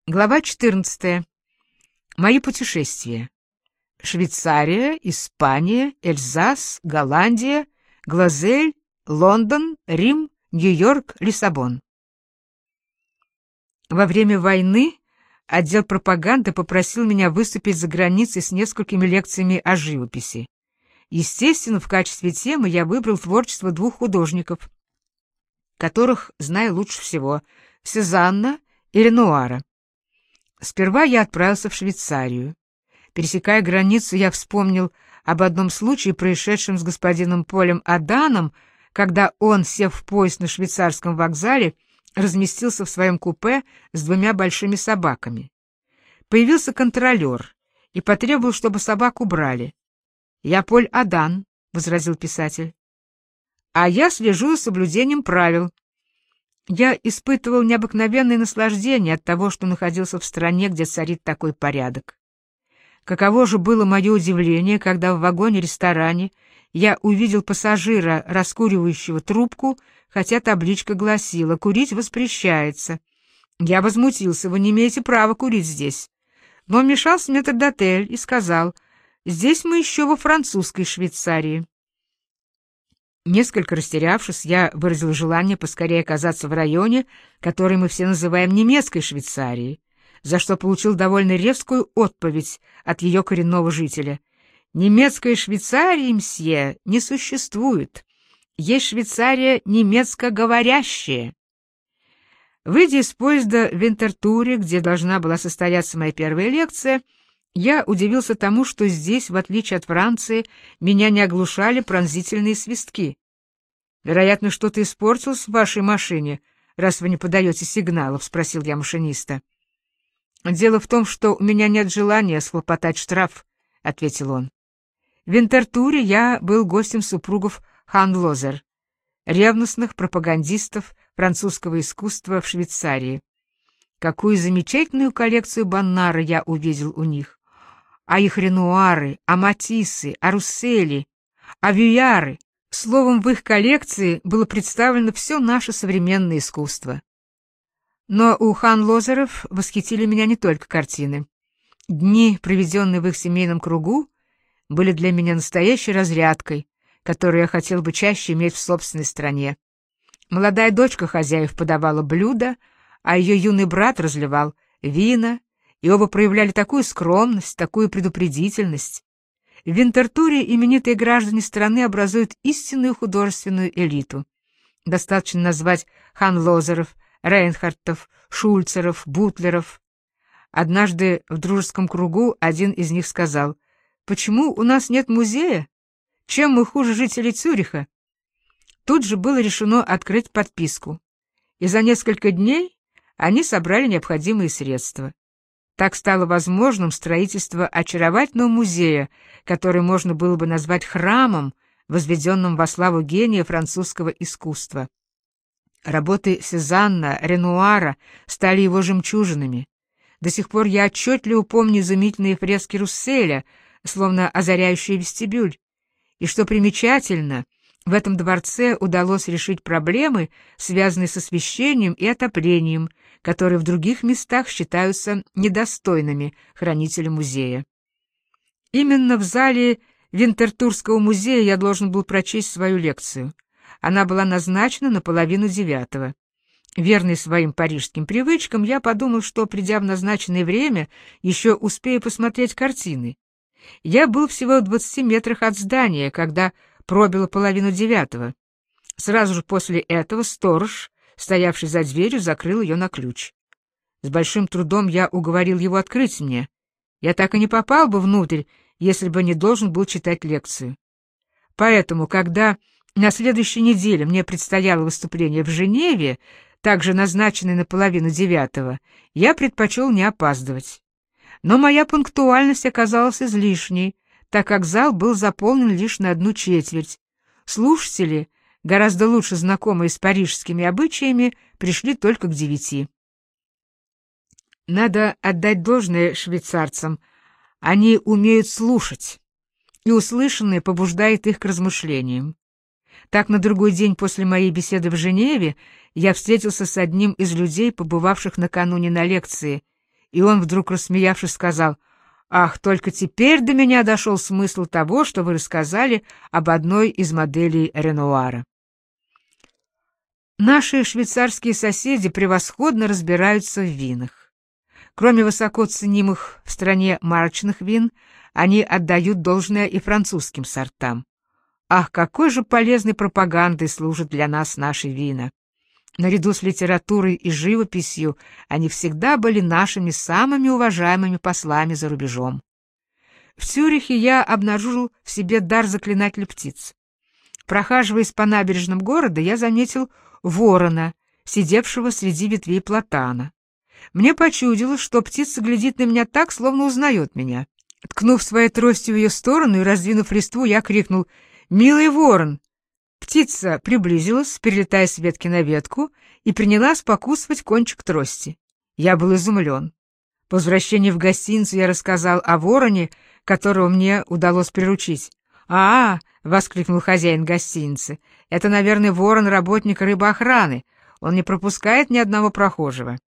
Глава 14. Мои путешествия. Швейцария, Испания, Эльзас, Голландия, Глазель, Лондон, Рим, Нью-Йорк, Лиссабон. Во время войны отдел пропаганды попросил меня выступить за границей с несколькими лекциями о живописи. Естественно, в качестве темы я выбрал творчество двух художников, которых знаю лучше всего — Сезанна и Ренуара. Сперва я отправился в Швейцарию. Пересекая границу, я вспомнил об одном случае, происшедшем с господином Полем Аданом, когда он, сев в поезд на швейцарском вокзале, разместился в своем купе с двумя большими собаками. Появился контролер и потребовал, чтобы собак убрали. «Я Поль Адан», — возразил писатель. «А я слежу за соблюдением правил». Я испытывал необыкновенное наслаждение от того, что находился в стране, где царит такой порядок. Каково же было мое удивление, когда в вагоне-ресторане я увидел пассажира, раскуривающего трубку, хотя табличка гласила «Курить воспрещается». Я возмутился: «Вы не имеете права курить здесь». Но вмешался метрдотель и сказал: «Здесь мы еще во французской Швейцарии». Несколько растерявшись, я выразил желание поскорее оказаться в районе, который мы все называем немецкой Швейцарией, за что получил довольно резкую отповедь от ее коренного жителя. «Немецкой Швейцарии, мсье, не существует. Есть Швейцария немецкоговорящая». Выйдя из поезда в Винтертуре, где должна была состояться моя первая лекция, я удивился тому, что здесь, в отличие от Франции, меня не оглушали пронзительные свистки. «Вероятно, что-то испортилось в вашей машине, раз вы не подаете сигналов?» — спросил я машиниста. «Дело в том, что у меня нет желания схлопотать штраф», — ответил он. В Винтертуре я был гостем супругов Ханлозер, ревностных пропагандистов французского искусства в Швейцарии. Какую замечательную коллекцию Боннара я увидел у них! А их Ренуары, а Матиссы, а Руссели, а Вюяры. Словом, в их коллекции было представлено все наше современное искусство. Но у Ханлозеров восхитили меня не только картины. Дни, проведенные в их семейном кругу, были для меня настоящей разрядкой, которую я хотел бы чаще иметь в собственной стране. Молодая дочка хозяев подавала блюда, а ее юный брат разливал вина, и оба проявляли такую скромность, такую предупредительность. В Винтертуре именитые граждане страны образуют истинную художественную элиту. Достаточно назвать Ханлозеров, Рейнхардтов, Шульцеров, Бутлеров. Однажды в дружеском кругу один из них сказал: «Почему у нас нет музея? Чем мы хуже жителей Цюриха?» Тут же было решено открыть подписку, и за несколько дней они собрали необходимые средства. Так стало возможным строительство очаровательного музея, который можно было бы назвать храмом, возведенным во славу гения французского искусства. Работы Сезанна, Ренуара стали его жемчужинами. До сих пор я отчетливо помню изумительные фрески Русселя, словно озаряющие вестибюль. И что примечательно, в этом дворце удалось решить проблемы, связанные с освещением и отоплением, которые в других местах считаются недостойными хранителя музея. Именно в зале Винтертурского музея я должен был прочесть свою лекцию. Она была назначена на 8:30. Верный своим парижским привычкам, я подумал, что, придя в назначенное время, еще успею посмотреть картины. Я был всего в 20 метрах от здания, когда пробило 8:30. Сразу же после этого сторож, стоявший за дверью, закрыл ее на ключ. С большим трудом я уговорил его открыть мне. Я так и не попал бы внутрь, если бы не должен был читать лекцию. Поэтому, когда на следующей неделе мне предстояло выступление в Женеве, также назначенное на 8:30, я предпочел не опаздывать. Но моя пунктуальность оказалась излишней, так как зал был заполнен лишь на 1/4. Слушатели, гораздо лучше знакомые с парижскими обычаями, пришли только к 9. Надо отдать должное швейцарцам. Они умеют слушать, и услышанное побуждает их к размышлениям. Так, на другой день после моей беседы в Женеве я встретился с одним из людей, побывавших накануне на лекции, И он, вдруг рассмеявшись, сказал: «Ах, только теперь до меня дошел смысл того, что вы рассказали об одной из моделей Ренуара». Наши швейцарские соседи превосходно разбираются в винах. Кроме высоко ценимых в стране марочных вин, они отдают должное и французским сортам. Ах, какой же полезной пропагандой служат для нас наши вина! Наряду с литературой и живописью они всегда были нашими самыми уважаемыми послами за рубежом. В Цюрихе я обнаружил в себе дар заклинателя птиц. Прохаживаясь по набережным города, я заметил ворона, сидевшего среди ветвей платана. Мне почудилось, что птица глядит на меня так, словно узнает меня. Ткнув своей тростью в ее сторону и раздвинув листву, я крикнул: «Милый ворон!» Птица приблизилась, перелетая с ветки на ветку, и принялась покусывать кончик трости. Я был изумлен. По возвращении в гостиницу я рассказал о вороне, которого мне удалось приручить. «А-а!» — воскликнул хозяин гостиницы. «Это, наверное, ворон работника рыбоохраны. Он не пропускает ни одного прохожего».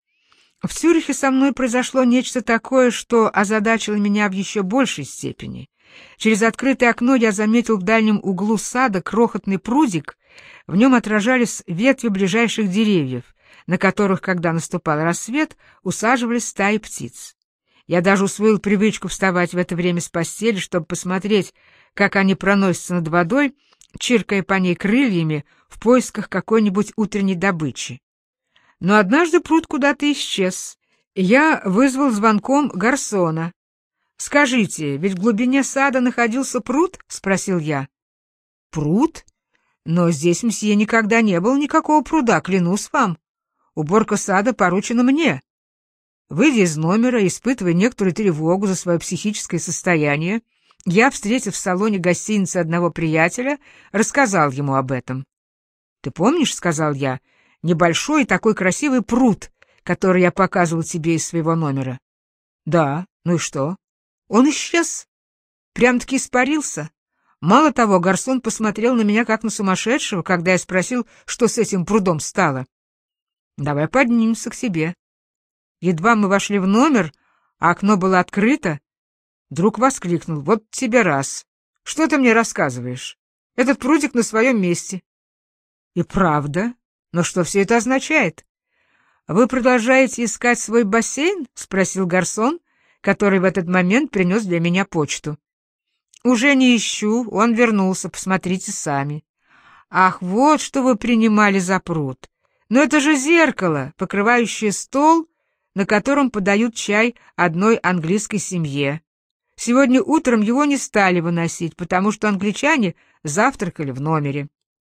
В Цюрихе со мной произошло нечто такое, что озадачило меня в еще большей степени. Через открытое окно я заметил в дальнем углу сада крохотный прудик. В нем отражались ветви ближайших деревьев, на которых, когда наступал рассвет, усаживались стаи птиц. Я даже усвоил привычку вставать в это время с постели, чтобы посмотреть, как они проносятся над водой, чиркая по ней крыльями в поисках какой-нибудь утренней добычи. Но однажды пруд куда-то исчез. Я вызвал звонком гарсона. «Скажите, ведь в глубине сада находился пруд?» — спросил я. «Пруд? Но здесь, мсье, никогда не было никакого пруда, клянусь вам. Уборка сада поручена мне». Выйдя из номера, испытывая некоторую тревогу за свое психическое состояние, я, встретив в салоне гостиницы одного приятеля, рассказал ему об этом. «Ты помнишь, — сказал я, — небольшой такой красивый пруд, который я показывал тебе из своего номера?» «Да, ну и что?» «Он исчез, прям-таки испарился. Мало того, гарсон посмотрел на меня как на сумасшедшего, когда я спросил, что с этим прудом стало. Давай поднимемся к себе». Едва мы вошли в номер, а окно было открыто, друг воскликнул: «Вот тебе раз! Что ты мне рассказываешь? Этот прудик на своем месте». «И правда? Но что все это означает?» «Вы продолжаете искать свой бассейн?» — спросил гарсон, который в этот момент принес для меня почту. «Уже не ищу, он вернулся, посмотрите сами». «Ах, вот что вы принимали за пруд! Но это же зеркало, покрывающее стол, на котором подают чай одной английской семье. Сегодня утром его не стали выносить, потому что англичане завтракали в номере».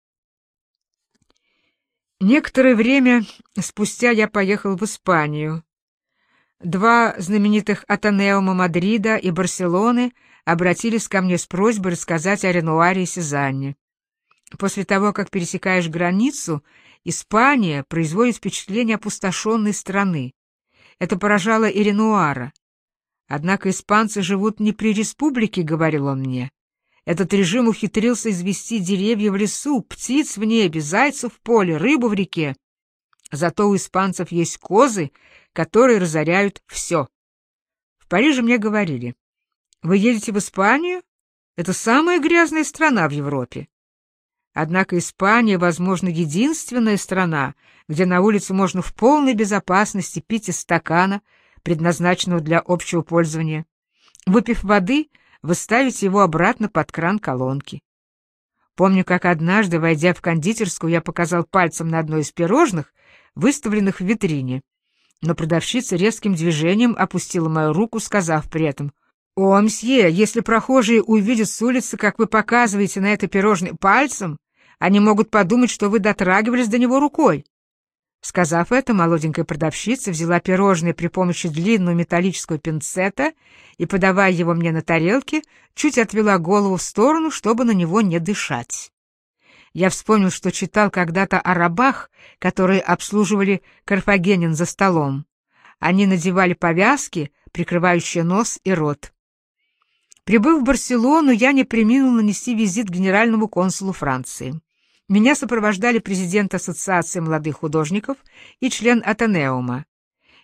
Некоторое время спустя я поехал в Испанию. Два знаменитых Атенеума Мадрида и Барселоны обратились ко мне с просьбой рассказать о Ренуаре и Сезанне. После того, как пересекаешь границу, Испания производит впечатление опустошенной страны. Это поражало и Ренуара. «Однако испанцы живут не при республике», — говорил он мне. «Этот режим ухитрился извести деревья в лесу, птиц в небе, зайцев в поле, рыбу в реке. Зато у испанцев есть козы, которые разоряют все». В Париже мне говорили: «Вы едете в Испанию? Это самая грязная страна в Европе». Однако Испания, возможно, единственная страна, где на улице можно в полной безопасности пить из стакана, предназначенного для общего пользования. Выпив воды, вы ставите его обратно под кран колонки. Помню, как однажды, войдя в кондитерскую, я показал пальцем на одно из пирожных, выставленных в витрине. Но продавщица резким движением опустила мою руку, сказав при этом: «О, мсье, если прохожие увидят с улицы, как вы показываете на это пирожное пальцем, они могут подумать, что вы дотрагивались до него рукой». Сказав это, молоденькая продавщица взяла пирожное при помощи длинного металлического пинцета и, подавая его мне на тарелке, чуть отвела голову в сторону, чтобы на него не дышать. Я вспомнил, что читал когда-то о рабах, которые обслуживали карфагенян за столом. Они надевали повязки, прикрывающие нос и рот. Прибыв в Барселону, я не преминул нанести визит генеральному консулу Франции. Меня сопровождали президент Ассоциации молодых художников и член Атенеума.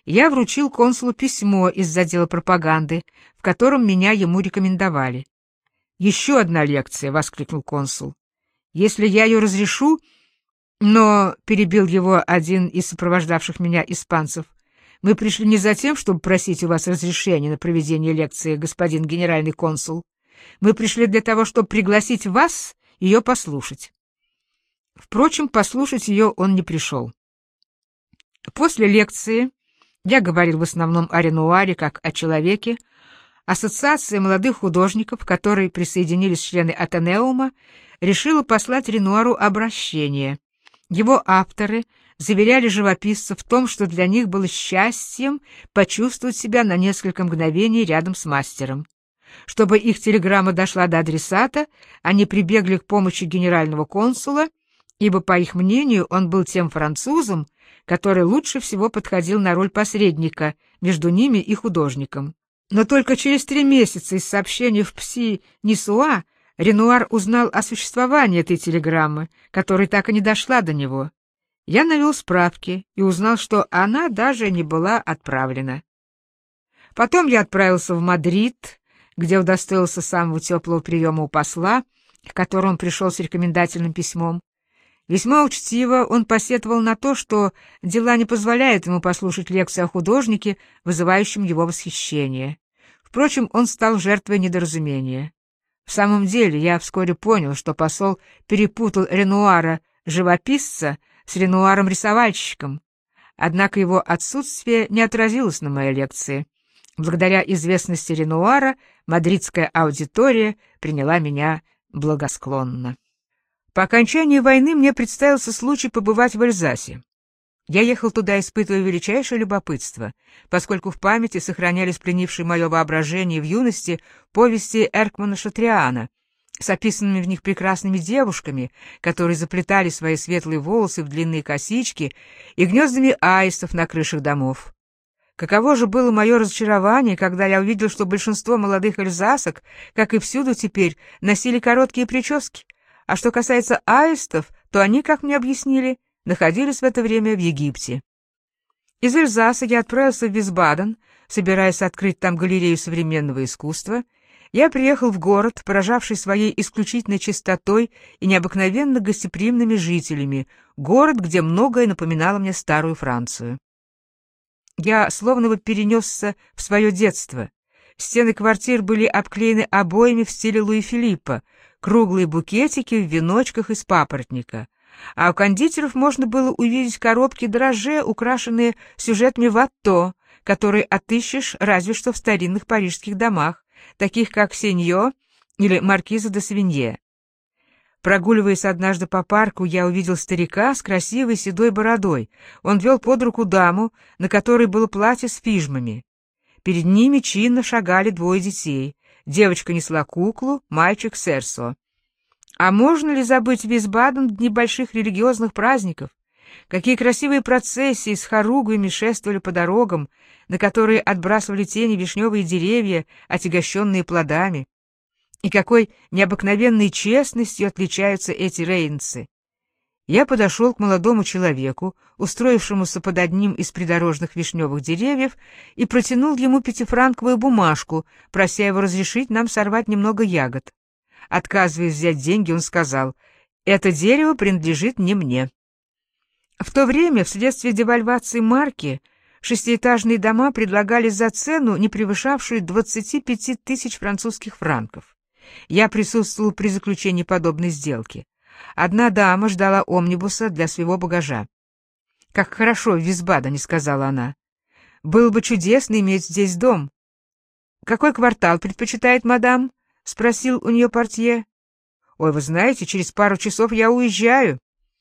я вручил консулу письмо из отдела пропаганды, в котором меня ему рекомендовали. «Еще одна лекция!» — воскликнул консул. «Если я ее разрешу...» Но перебил его один из сопровождавших меня испанцев. «Мы пришли не за тем, чтобы просить у вас разрешения на проведение лекции, господин генеральный консул. Мы пришли для того, чтобы пригласить вас ее послушать». Впрочем, послушать ее он не пришел. После лекции я говорил в основном о Ренуаре как о человеке. Ассоциация молодых художников, к которой присоединились члены Атенеума, решила послать Ренуару обращение. Его авторы заверяли живописцев в том, что для них было счастьем почувствовать себя на несколько мгновений рядом с мастером. Чтобы их телеграмма дошла до адресата, они прибегли к помощи генерального консула, ибо, по их мнению, он был тем французом, который лучше всего подходил на роль посредника между ними и художником. Но только через 3 месяца из сообщения в Пси-Нисуа Ренуар узнал о существовании этой телеграммы, которая так и не дошла до него. Я навел справки и узнал, что она даже не была отправлена. Потом я отправился в Мадрид, где удостоился самого теплого приема у посла, к которому он пришел с рекомендательным письмом. Весьма учтиво он посетовал на то, что дела не позволяют ему послушать лекцию о художнике, вызывающем его восхищение. Впрочем, он стал жертвой недоразумения. В самом деле, я вскоре понял, что посол перепутал Ренуара-живописца с Ренуаром-рисовальщиком. Однако его отсутствие не отразилось на моей лекции. Благодаря известности Ренуара мадридская аудитория приняла меня благосклонно. По окончании войны мне представился случай побывать в Эльзасе. Я ехал туда, испытывая величайшее любопытство, поскольку в памяти сохранялись пленившие мое воображение в юности повести Эркмана Шатриана с описанными в них прекрасными девушками, которые заплетали свои светлые волосы в длинные косички, и гнездами аистов на крышах домов. Каково же было мое разочарование, когда я увидел, что большинство молодых эльзасок, как и всюду теперь, носили короткие прически, а что касается аистов, то они, как мне объяснили, находились в это время в Египте. Из Эльзаса я отправился в Висбаден, собираясь открыть там галерею современного искусства. Я приехал в город, поражавший своей исключительной чистотой и необыкновенно гостеприимными жителями, город, где многое напоминало мне старую Францию. Я словно бы перенесся в свое детство. Стены квартир были обклеены обоями в стиле Луи Филиппа, круглые букетики в веночках из папоротника. А у кондитеров можно было увидеть коробки дрожжей, украшенные сюжетами Ватто, которые отыщешь разве что в старинных парижских домах, таких как Сеньо или Маркиза де Савинье. Прогуливаясь однажды по парку, я увидел старика с красивой седой бородой. Он вел под руку даму, на которой было платье с фижмами. Перед ними чинно шагали 2 детей. Девочка несла куклу, мальчик — серсо. А можно ли забыть Висбаден в дни больших религиозных праздников? Какие красивые процессии с хоругвями шествовали по дорогам, на которые отбрасывали тени вишневые деревья, отягощенные плодами. И какой необыкновенной честностью отличаются эти рейнцы. Я подошел к молодому человеку, устроившемуся под одним из придорожных вишневых деревьев, и протянул ему 5-франковую бумажку, прося его разрешить нам сорвать немного ягод. Отказываясь взять деньги, он сказал: «Это дерево принадлежит не мне». В то время, вследствие девальвации марки, 6-этажные дома предлагались за цену, не превышавшую 25 тысяч французских франков. Я присутствовал при заключении подобной сделки. Одна дама ждала омнибуса для своего багажа. «Как хорошо в Висбадене», — сказала она. «Было бы чудесно иметь здесь дом». «Какой квартал предпочитает мадам?» — спросил у нее портье. «Ой, вы знаете, через пару часов я уезжаю».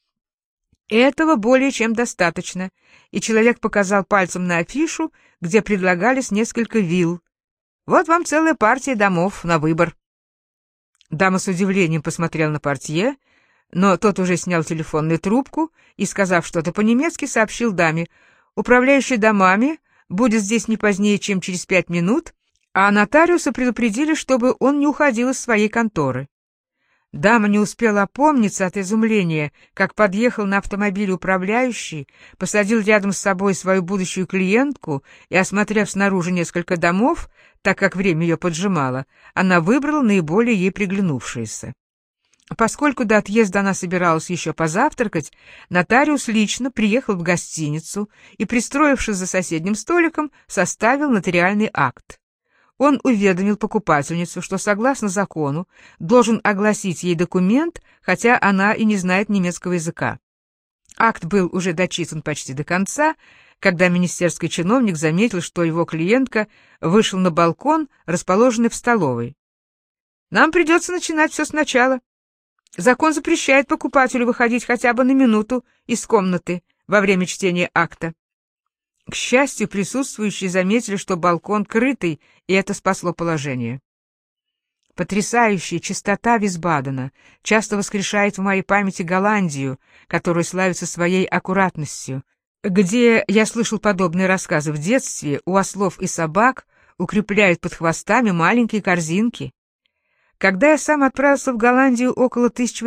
Этого более чем достаточно, и человек показал пальцем на афишу, где предлагались несколько вилл. «Вот вам целая партия домов на выбор». Дама с удивлением посмотрела на портье, но тот уже снял телефонную трубку и, сказав что-то по-немецки, сообщил даме: «Управляющий домами будет здесь не позднее, чем через 5 минут, а нотариуса предупредили, чтобы он не уходил из своей конторы». Дама не успела опомниться от изумления, как подъехал на автомобиле управляющий, посадил рядом с собой свою будущую клиентку и, осмотрев снаружи несколько домов, так как время ее поджимало, она выбрала наиболее ей приглянувшиеся. Поскольку до отъезда она собиралась еще позавтракать, нотариус лично приехал в гостиницу и, пристроившись за соседним столиком, составил нотариальный акт. Он уведомил покупательницу, что, согласно закону, должен огласить ей документ, хотя она и не знает немецкого языка. Акт был уже дочитан почти до конца, когда министерский чиновник заметил, что его клиентка вышел на балкон, расположенный в столовой. «Нам придется начинать все сначала. Закон запрещает покупателю выходить хотя бы на минуту из комнаты во время чтения акта». К счастью, присутствующие заметили, что балкон крытый, и это спасло положение. Потрясающая чистота Висбадена часто воскрешает в моей памяти Голландию, которая славится своей аккуратностью. Где я слышал подобные рассказы в детстве, у ослов и собак укрепляют под хвостами маленькие корзинки. Когда я сам отправился в Голландию около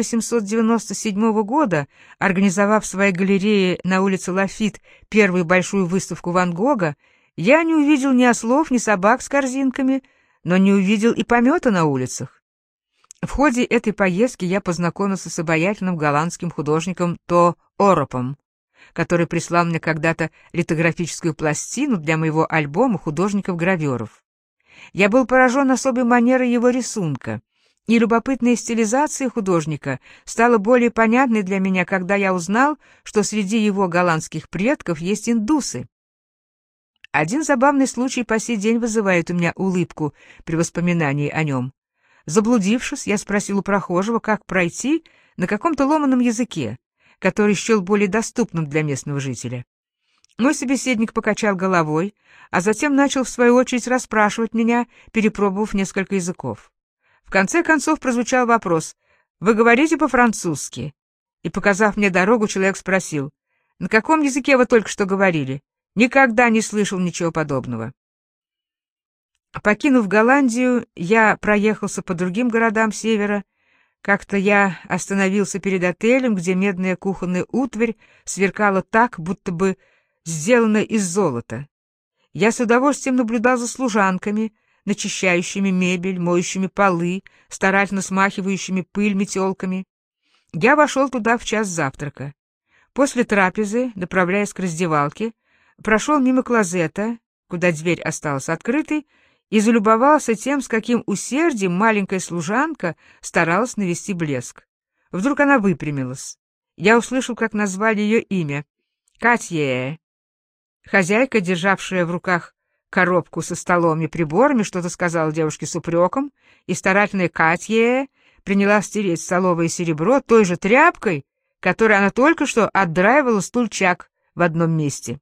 1897 года, организовав в своей галерее на улице Лафит первую большую выставку Ван Гога, я не увидел ни ослов, ни собак с корзинками, но не увидел и помета на улицах. В ходе этой поездки я познакомился с обаятельным голландским художником То Оропом, который прислал мне когда-то литографическую пластину для моего альбома художников-граверов. Я был поражен особой манерой его рисунка, и любопытная стилизация художника стала более понятной для меня, когда я узнал, что среди его голландских предков есть индусы. Один забавный случай по сей день вызывает у меня улыбку при воспоминании о нем. Заблудившись, я спросил у прохожего, как пройти на каком-то ломаном языке, который счел более доступным для местного жителя. Мой собеседник покачал головой, а затем начал в свою очередь расспрашивать меня, перепробовав несколько языков. В конце концов прозвучал вопрос: «Вы говорите по-французски?» И, показав мне дорогу, человек спросил: «На каком языке вы только что говорили? Никогда не слышал ничего подобного». Покинув Голландию, я проехался по другим городам севера. Как-то я остановился перед отелем, где медная кухонная утварь сверкала так, будто бы сделана из золота. Я с удовольствием наблюдал за служанками, начищающими мебель, моющими полы, старательно смахивающими пыль метелками. Я вошел туда в час завтрака. После трапезы, направляясь к раздевалке, прошел мимо клозета, куда дверь осталась открытой, и залюбовался тем, с каким усердием маленькая служанка старалась навести блеск. Вдруг она выпрямилась. Я услышал, как назвали ее имя — Катье. Хозяйка, державшая в руках коробку со столом и приборами, что-то сказала девушке с упреком, и старательная Катье приняла стереть столовое серебро той же тряпкой, которой она только что отдраивала стульчак в одном месте.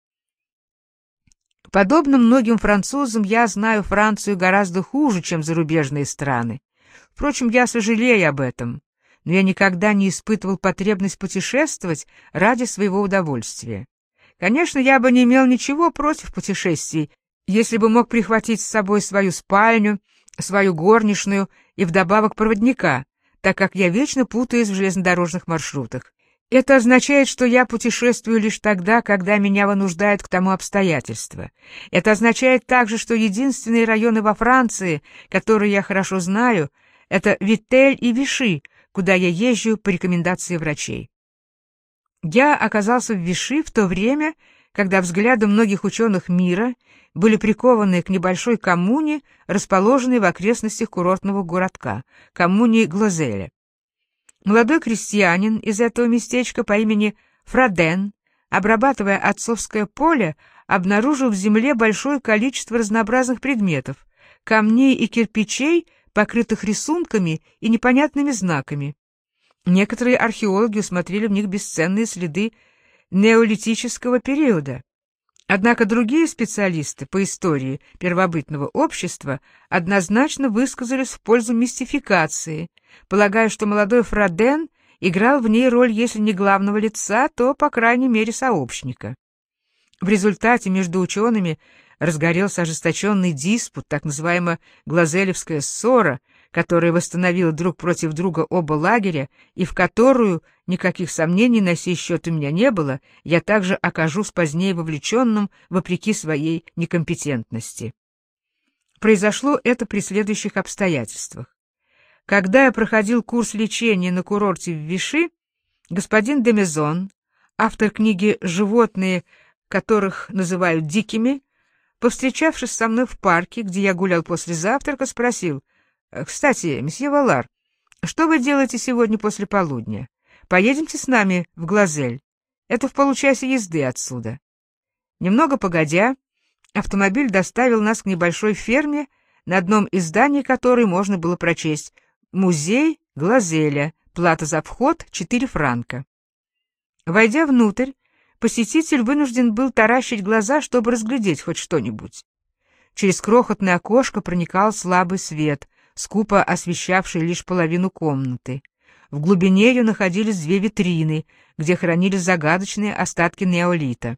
Подобно многим французам, я знаю Францию гораздо хуже, чем зарубежные страны. Впрочем, я сожалею об этом, но я никогда не испытывал потребность путешествовать ради своего удовольствия. Конечно, я бы не имел ничего против путешествий, если бы мог прихватить с собой свою спальню, свою горничную и вдобавок проводника, так как я вечно путаюсь в железнодорожных маршрутах. Это означает, что я путешествую лишь тогда, когда меня вынуждают к тому обстоятельства. Это означает также, что единственные районы во Франции, которые я хорошо знаю, это Витель и Виши, куда я езжу по рекомендации врачей. Я оказался в Виши в то время, когда взгляды многих ученых мира были прикованы к небольшой коммуне, расположенной в окрестностях курортного городка, коммуне Глозеля. Молодой крестьянин из этого местечка по имени Фраден, обрабатывая отцовское поле, обнаружил в земле большое количество разнообразных предметов, камней и кирпичей, покрытых рисунками и непонятными знаками. Некоторые археологи усмотрели в них бесценные следы неолитического периода. Однако другие специалисты по истории первобытного общества однозначно высказались в пользу мистификации, полагая, что молодой Фраден играл в ней роль, если не главного лица, то, по крайней мере, сообщника. В результате между учеными разгорелся ожесточенный диспут, так называемая Глазелевская ссора, которая восстановила друг против друга оба лагеря и в которую, никаких сомнений на сей счет у меня не было, я также окажусь позднее вовлеченным вопреки своей некомпетентности. Произошло это при следующих обстоятельствах. Когда я проходил курс лечения на курорте в Виши, господин де Мезон, автор книги «Животные, которых называют дикими», повстречавшись со мной в парке, где я гулял после завтрака, спросил: «Кстати, месье Валар, что вы делаете сегодня после полудня? Поедемте с нами в Глазель. Это в получасе езды отсюда». Немного погодя, автомобиль доставил нас к небольшой ферме, на одном из зданий которой можно было прочесть: «Музей Глазеля. Плата за вход 4 франка». Войдя внутрь, посетитель вынужден был таращить глаза, чтобы разглядеть хоть что-нибудь. Через крохотное окошко проникал слабый свет, скупо освещавший лишь половину комнаты. В глубине ее находились 2 витрины, где хранились загадочные остатки неолита.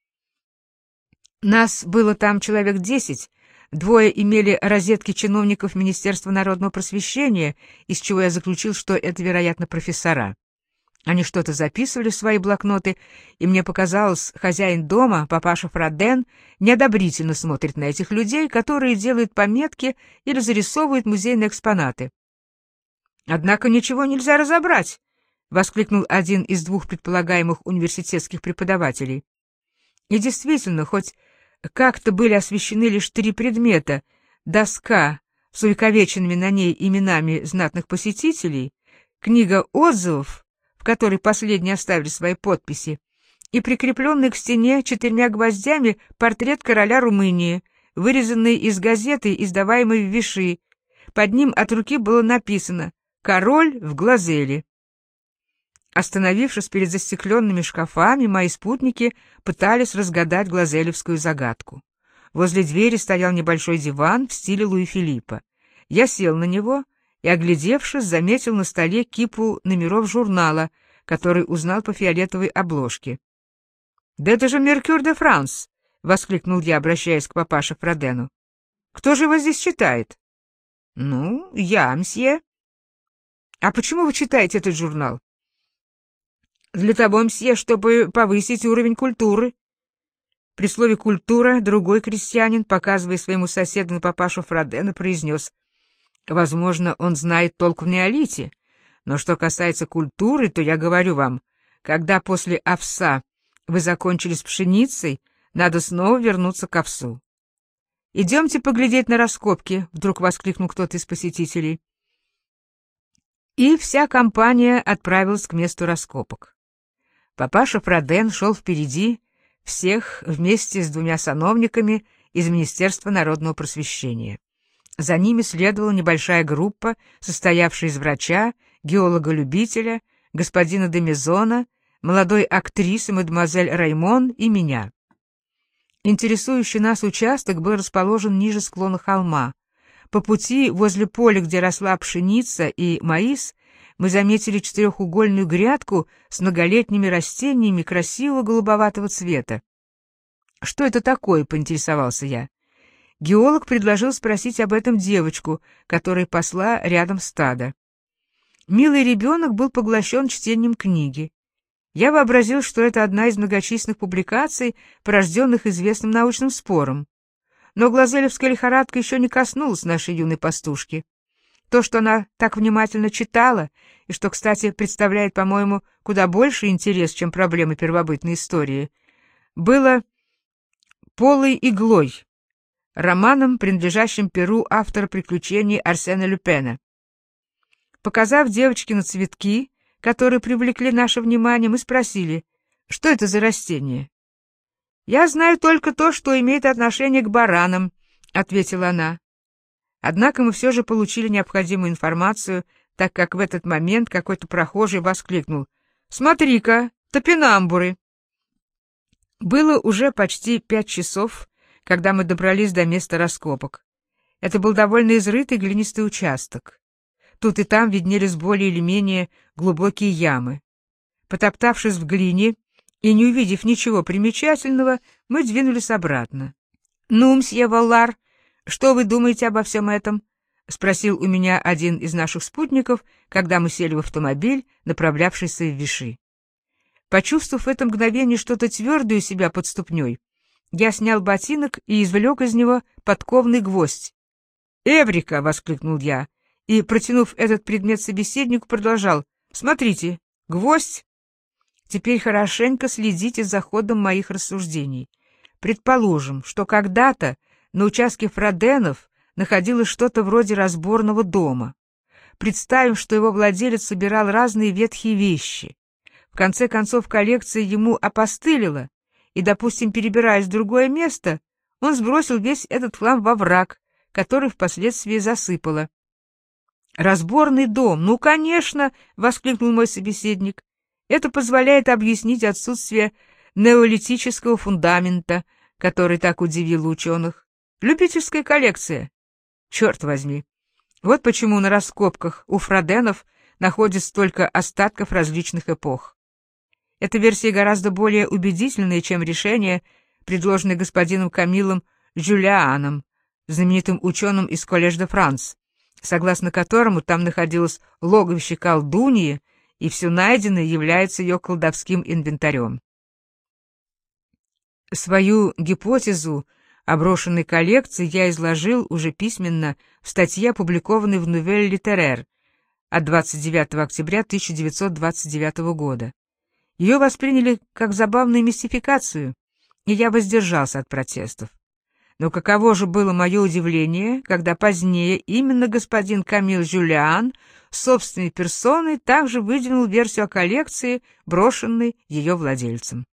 Нас было там человек 10, 2 имели розетки чиновников Министерства народного просвещения, из чего я заключил, что это, вероятно, профессора. Они что-то записывали в свои блокноты, и мне показалось, хозяин дома, папаша Фраден, неодобрительно смотрит на этих людей, которые делают пометки или зарисовывают музейные экспонаты. «Однако ничего нельзя разобрать!» — воскликнул один из 2 предполагаемых университетских преподавателей. И действительно, хоть как-то были освещены лишь 3 предмета: доска с увековеченными на ней именами знатных посетителей, книга отзывов, в которой последние оставили свои подписи, и прикрепленный к стене 4 гвоздями портрет короля Румынии, вырезанный из газеты, издаваемой в Виши. Под ним от руки было написано «Король в Глазеле». Остановившись перед застекленными шкафами, мои спутники пытались разгадать глазелевскую загадку. Возле двери стоял небольшой диван в стиле Луи Филиппа. Я сел на него и, оглядевшись, заметил на столе кипу номеров журнала, который узнал по фиолетовой обложке. «Да это же «Меркюр де Франс!» — воскликнул я, обращаясь к папаше Фрадену. «Кто же его здесь читает?» «Ну, я, мсье». «А почему вы читаете этот журнал?» «Для того, мсье, чтобы повысить уровень культуры». При слове «культура» другой крестьянин, показывая своему соседу на папашу Фрадена, произнес: «Возможно, он знает толк в неолите, но что касается культуры, то я говорю вам, когда после овса вы закончили с пшеницей, надо снова вернуться к овсу». «Идемте поглядеть на раскопки», — вдруг воскликнул кто-то из посетителей. И вся компания отправилась к месту раскопок. Папаша Фраден шел впереди всех вместе с 2 сановниками из Министерства народного просвещения. За ними следовала небольшая группа, состоявшая из врача, геолога-любителя, господина де Мезона, молодой актрисы мадемуазель Раймон и меня. Интересующий нас участок был расположен ниже склона холма. По пути возле поля, где росла пшеница и маис, мы заметили 4-угольную грядку с многолетними растениями красивого голубоватого цвета. «Что это такое?» — поинтересовался я. Геолог предложил спросить об этом девочку, которая пасла рядом стадо. Милый ребенок был поглощен чтением книги. Я вообразил, что это одна из многочисленных публикаций, порожденных известным научным спором. Но глазелевская лихорадка еще не коснулась нашей юной пастушки. То, что она так внимательно читала, и что, кстати, представляет, по-моему, куда больше интерес, чем проблемы первобытной истории, было «Полой иглой», романом, принадлежащим перу автора приключений Арсена Люпена. Показав девочке на цветки, которые привлекли наше внимание, мы спросили, что это за растение. «Я знаю только то, что имеет отношение к баранам», — ответила она. Однако мы все же получили необходимую информацию, так как в этот момент какой-то прохожий воскликнул: «Смотри-ка, топинамбуры!» Было уже почти 5 часов, когда мы добрались до места раскопок. Это был довольно изрытый глинистый участок. Тут и там виднелись более или менее глубокие ямы. Потоптавшись в глине и не увидев ничего примечательного, мы двинулись обратно. «Ну, мсье Валлар, что вы думаете обо всем этом?» — спросил у меня один из наших спутников, когда мы сели в автомобиль, направлявшийся в Виши. Почувствовав в это мгновение что-то твердое у себя под ступней, я снял ботинок и извлек из него подкованный гвоздь. «Эврика!» — воскликнул я, и, протянув этот предмет собеседнику, продолжал. «Смотрите, гвоздь!» Теперь хорошенько следите за ходом моих рассуждений. Предположим, что когда-то на участке Фроденов находилось что-то вроде разборного дома. Представим, что его владелец собирал разные ветхие вещи. В конце концов, коллекция ему опостылила, и, допустим, перебираясь в другое место, он сбросил весь этот хлам во враг, который впоследствии засыпало. «Разборный дом! Ну, конечно!» — воскликнул мой собеседник. «Это позволяет объяснить отсутствие неолитического фундамента, который так удивил ученых. Любительская коллекция! Черт возьми! Вот почему на раскопках у Фроденов находится столько остатков различных эпох. Эта версия гораздо более убедительная, чем решение, предложенное господином Камилом Жюлианом, знаменитым ученым из Коллеж де Франс, согласно которому там находилось логовище колдуньи, и все найденное является ее колдовским инвентарем. Свою гипотезу о брошенной коллекции я изложил уже письменно в статье, опубликованной в «Нувель Литерер» от 29 октября 1929 года. Ее восприняли как забавную мистификацию, и я воздержался от протестов. Но каково же было мое удивление, когда позднее именно господин Камил Жюлиан собственной персоной также выдвинул версию о коллекции, брошенной ее владельцем.